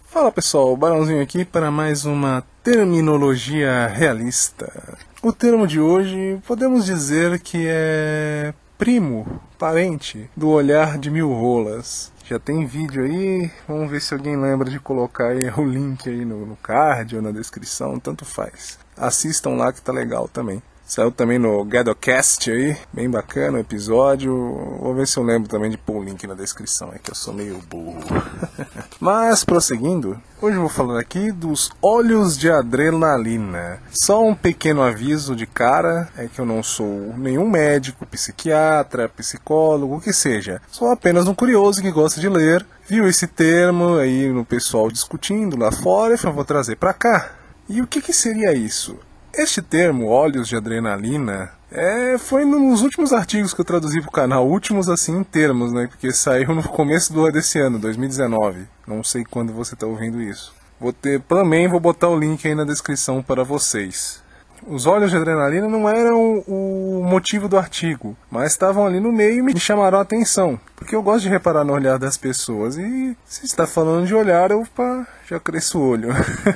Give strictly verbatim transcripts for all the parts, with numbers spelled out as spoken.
Fala pessoal, Barãozinho aqui para mais uma terminologia realista. O termo de hoje podemos dizer que é primo, parente, do olhar de mil rolas. Já tem vídeo aí, vamos ver se alguém lembra de colocar aí o link aí no, no card ou na descrição, tanto faz. Assistam lá que tá legal também. Saiu também no GadoCast aí, bem bacana o episódio. Vou ver se eu lembro também de pôr o link na descrição, é que eu sou meio burro. Mas, prosseguindo, hoje eu vou falar aqui dos olhos de adrenalina. Só um pequeno aviso de cara, é que eu não sou nenhum médico, psiquiatra, psicólogo, o que seja. Sou apenas um curioso que gosta de ler, viu esse termo aí no pessoal discutindo lá fora e falou, vou trazer pra cá. E o que que seria isso? Este termo, olhos de adrenalina, é, foi nos últimos artigos que eu traduzi para o canal, últimos assim em termos, né? Porque saiu no começo do desse ano, dois mil e dezenove. Não sei quando você está ouvindo isso. Vou ter, também vou botar o link aí na descrição para vocês. Os olhos de adrenalina não eram o motivo do artigo, mas estavam ali no meio e me chamaram a atenção. Porque eu gosto de reparar no olhar das pessoas e se está falando de olhar, eu opa, já cresço o olho.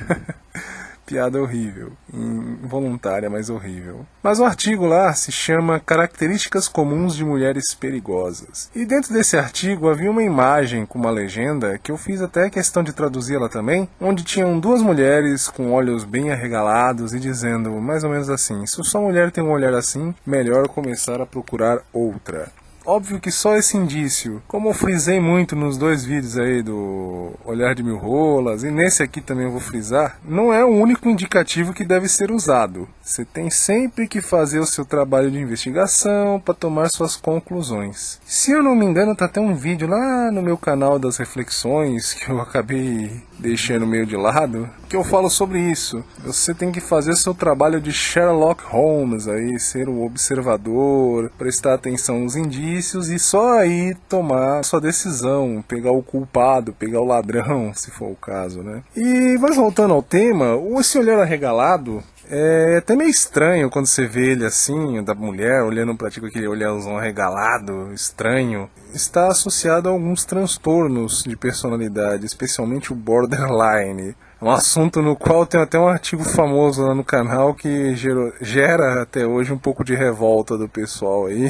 Piada horrível, involuntária, mas horrível. Mas o artigo lá se chama Características Comuns de Mulheres Perigosas. E dentro desse artigo havia uma imagem com uma legenda, que eu fiz até questão de traduzir-la também, onde tinham duas mulheres com olhos bem arregalados e dizendo mais ou menos assim, se sua mulher tem um olhar assim, melhor começar a procurar outra. Óbvio que só esse indício, como eu frisei muito nos dois vídeos aí do Olhar de Mil Rolas, e nesse aqui também eu vou frisar, não é o único indicativo que deve ser usado. Você tem sempre que fazer o seu trabalho de investigação para tomar suas conclusões. Se eu não me engano, tá até um vídeo lá no meu canal das reflexões, que eu acabei deixando meio de lado, que eu falo sobre isso. Você tem que fazer o seu trabalho de Sherlock Holmes aí, ser o observador, prestar atenção nos indícios e só aí tomar sua decisão, pegar o culpado, pegar o ladrão, se for o caso, né? E mas voltando ao tema, esse olhar arregalado é até meio estranho quando você vê ele assim, da mulher olhando pra ti com aquele olharzão arregalado, estranho. Está associado a alguns transtornos de personalidade, especialmente o borderline. É um assunto no qual tem até um artigo famoso lá no canal que gerou, gera até hoje um pouco de revolta do pessoal aí.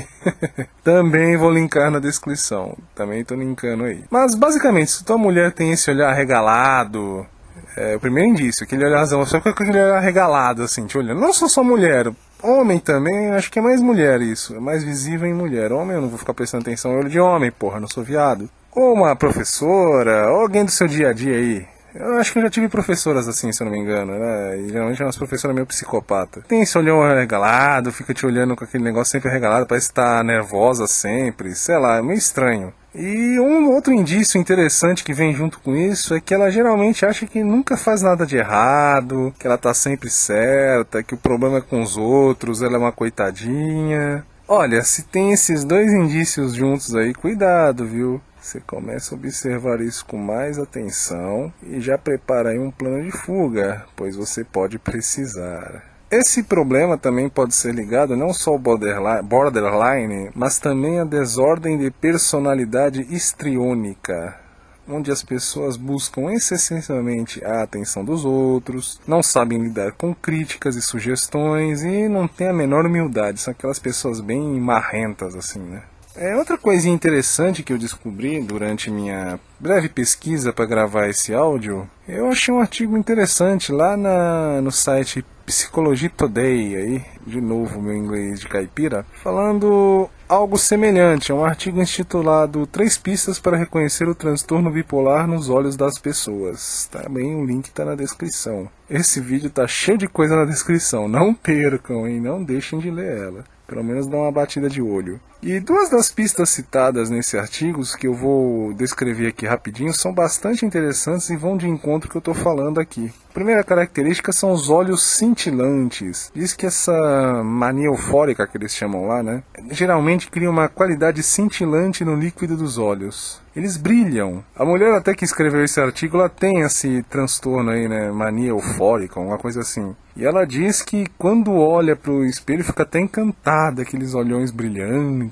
Também vou linkar na descrição, também estou linkando aí. Mas basicamente, se tua mulher tem esse olhar arregalado, é o primeiro indício, aquele olharzão, só com aquele olhar arregalado assim, te olhando. Não só só mulher, homem também, acho que é mais mulher isso, é mais visível em mulher. Homem eu não vou ficar prestando atenção no olho de homem, porra, não sou viado. Ou uma professora, ou alguém do seu dia a dia aí. Eu acho que eu já tive professoras assim, se eu não me engano, né? E geralmente é umas professoras meio psicopata. Tem esse olhão arregalado, fica te olhando com aquele negócio sempre arregalado, parece estar nervosa sempre, sei lá, é meio estranho. E um outro indício interessante que vem junto com isso é que ela geralmente acha que nunca faz nada de errado, que ela tá sempre certa, que o problema é com os outros, ela é uma coitadinha. Olha, se tem esses dois indícios juntos aí, cuidado, viu? Você começa a observar isso com mais atenção e já prepara aí um plano de fuga, pois você pode precisar. Esse problema também pode ser ligado não só ao borderline, borderline, mas também à desordem de personalidade histriônica, onde as pessoas buscam excessivamente a atenção dos outros, não sabem lidar com críticas e sugestões e não têm a menor humildade, são aquelas pessoas bem marrentas assim, né? É, outra coisinha interessante que eu descobri durante minha breve pesquisa para gravar esse áudio, eu achei um artigo interessante lá na, no site Psychology Today, aí, de novo meu inglês de caipira, falando algo semelhante, é um artigo intitulado Três pistas para reconhecer o transtorno bipolar nos olhos das pessoas. Também o link está na descrição. Esse vídeo tá cheio de coisa na descrição, não percam, hein? Não deixem de ler ela. Pelo menos dá uma batida de olho. E duas das pistas citadas nesse artigo, que eu vou descrever aqui rapidinho, são bastante interessantes e vão de encontro que eu estou falando aqui. A primeira característica são os olhos cintilantes. Diz que essa mania eufórica que eles chamam lá, né, geralmente cria uma qualidade cintilante no líquido dos olhos. Eles brilham. A mulher até que escreveu esse artigo, ela tem esse transtorno aí, né, mania eufórica, uma coisa assim. E ela diz que quando olha para o espelho fica até encantada, aqueles olhões brilhantes,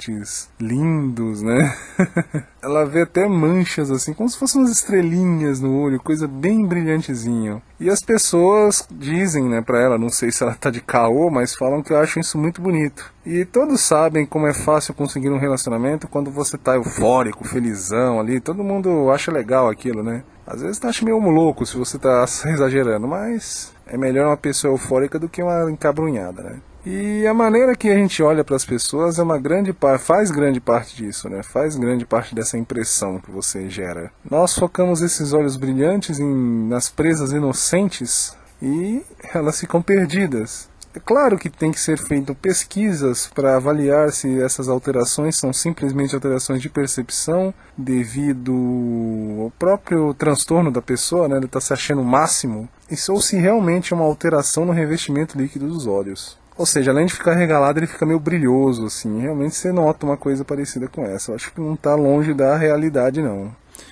brilhantes, lindos, né? Ela vê até manchas assim, como se fossem umas estrelinhas no olho, coisa bem brilhantezinho. E as pessoas dizem, né, pra ela, não sei se ela tá de caô, mas falam que acham isso muito bonito. E todos sabem como é fácil conseguir um relacionamento quando você tá eufórico, felizão ali, todo mundo acha legal aquilo, né? Às vezes tá acha meio louco se você tá exagerando, mas é melhor uma pessoa eufórica do que uma encabrunhada, né? E a maneira que a gente olha para as pessoas é uma grande parte, faz grande parte disso, né? Faz grande parte dessa impressão que você gera. Nós focamos esses olhos brilhantes em, nas presas inocentes e elas ficam perdidas. É claro que tem que ser feito pesquisas para avaliar se essas alterações são simplesmente alterações de percepção devido ao próprio transtorno da pessoa, né? Ele está se achando o máximo, isso, ou se realmente é uma alteração no revestimento líquido dos olhos. Ou seja, além de ficar regalado, ele fica meio brilhoso, assim. Realmente você nota uma coisa parecida com essa. Eu acho que não está longe da realidade, não.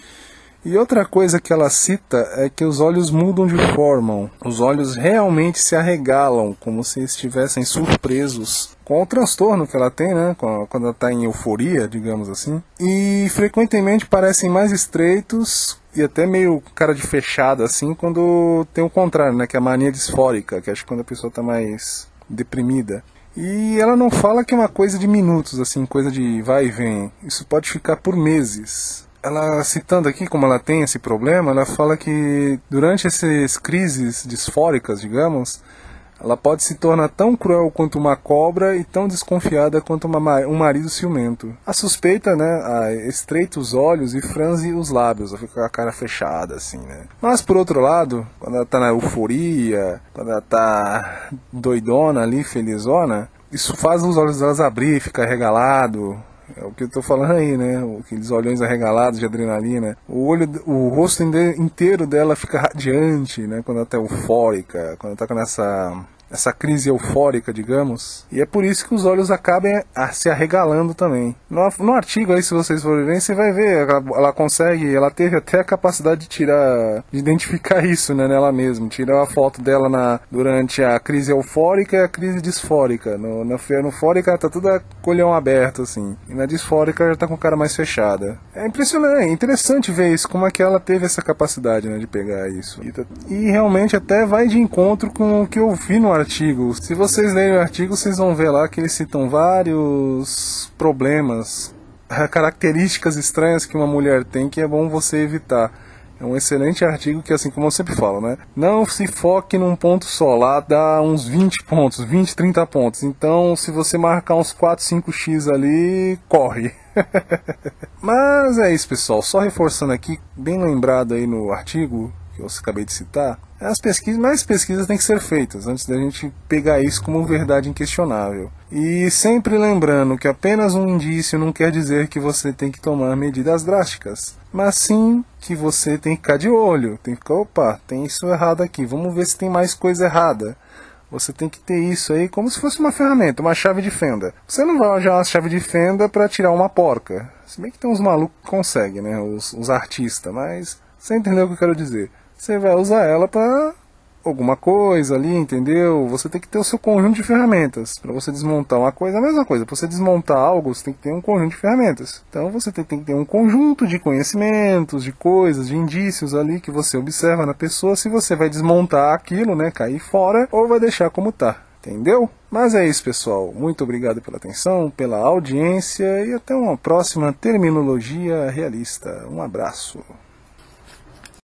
E outra coisa que ela cita é que os olhos mudam de forma. Os olhos realmente se arregalam, como se estivessem surpresos com o transtorno que ela tem, né? Quando ela está em euforia, digamos assim. E frequentemente parecem mais estreitos e até meio cara de fechada, assim, quando tem o contrário, né? Que é a mania disfórica, que acho que quando a pessoa está mais deprimida. E ela não fala que é uma coisa de minutos, assim, coisa de vai e vem. Isso pode ficar por meses. Ela, citando aqui como ela tem esse problema, ela fala que durante essas crises disfóricas, digamos, ela pode se tornar tão cruel quanto uma cobra e tão desconfiada quanto uma, um marido ciumento. A suspeita, né, a estreita os olhos e franze os lábios, fica com a cara fechada, assim, né. Mas, por outro lado, quando ela tá na euforia, quando ela tá doidona ali, felizona, isso faz os olhos delas abrir, ficar regalado. É o que eu tô falando aí, né? Aqueles olhões arregalados de adrenalina. O olho, o rosto inteiro dela fica radiante, né? Quando ela tá eufórica, quando ela tá com essa, essa crise eufórica, digamos. E é por isso que os olhos acabam se arregalando também. No, no artigo aí, se vocês forem ver, você vai ver, ela, ela consegue, ela teve até a capacidade de tirar, de identificar isso, né, nela mesma. Tirar a foto dela na, durante a crise eufórica e a crise disfórica. No, na eufórica ela tá toda colhão aberto, assim. E na disfórica ela tá com a cara mais fechada. É impressionante, é interessante ver isso, como é que ela teve essa capacidade, né, de pegar isso. E, e realmente até vai de encontro com o que eu vi no artigo. Se vocês lerem o artigo, vocês vão ver lá que eles citam vários problemas, características estranhas que uma mulher tem que é bom você evitar. É um excelente artigo que, assim como eu sempre falo, né? Não se foque num ponto só, lá dá uns vinte pontos, vinte, trinta pontos. Então, se você marcar uns quatro, cinco x ali, corre. Mas é isso, pessoal. Só reforçando aqui, bem lembrado aí no artigo que eu acabei de citar, as pesquisas, mais pesquisas têm que ser feitas antes da gente pegar isso como verdade inquestionável. E sempre lembrando que apenas um indício não quer dizer que você tem que tomar medidas drásticas, mas sim que você tem que ficar de olho, tem que ficar, opa, tem isso errado aqui, vamos ver se tem mais coisa errada. Você tem que ter isso aí como se fosse uma ferramenta, uma chave de fenda. Você não vai usar uma chave de fenda para tirar uma porca. Se bem que tem uns malucos que conseguem, né, os, os artistas, mas você entendeu o que eu quero dizer. Você vai usar ela para alguma coisa ali, entendeu? Você tem que ter o seu conjunto de ferramentas. Para você desmontar uma coisa, a mesma coisa. Para você desmontar algo, você tem que ter um conjunto de ferramentas. Então você tem, tem que ter um conjunto de conhecimentos, de coisas, de indícios ali que você observa na pessoa. Se você vai desmontar aquilo, né, cair fora, ou vai deixar como tá. Entendeu? Mas é isso, pessoal. Muito obrigado pela atenção, pela audiência e até uma próxima terminologia realista. Um abraço.